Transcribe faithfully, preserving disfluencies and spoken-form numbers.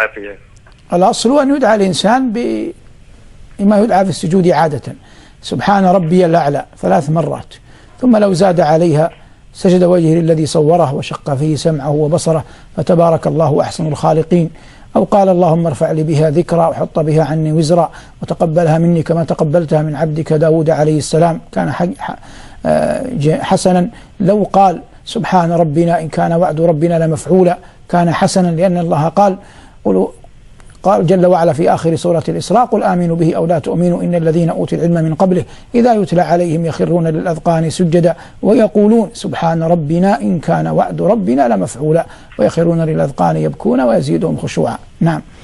العافية. الأصل أن يدعى الإنسان بما يدعى في السجود عادة، سبحان ربي الأعلى ثلاث مرات، ثم لو زاد عليها سجد وجهه للذي صوره وشق فيه سمعه وبصره فتبارك الله أحسن الخالقين، أو قال اللهم ارفع لي بها ذكرى وحط بها عني وزرا وتقبلها مني كما تقبلتها من عبدك داود عليه السلام، كان حسنا. لو قال سبحان ربنا إن كان وعد ربنا لمفعولا كان حسنا، لأن الله قال قل قال جل وعلا في آخر سورة الإسراء قل آمنوا به أو لا تؤمنوا إن الذين أوتوا العلم من قبله إذا يتلى عليهم يخرون للأذقان سجدا ويقولون سبحان ربنا إن كان وعد ربنا لمفعولا ويخرون للأذقان يبكون ويزيدهم خشوعا. نعم.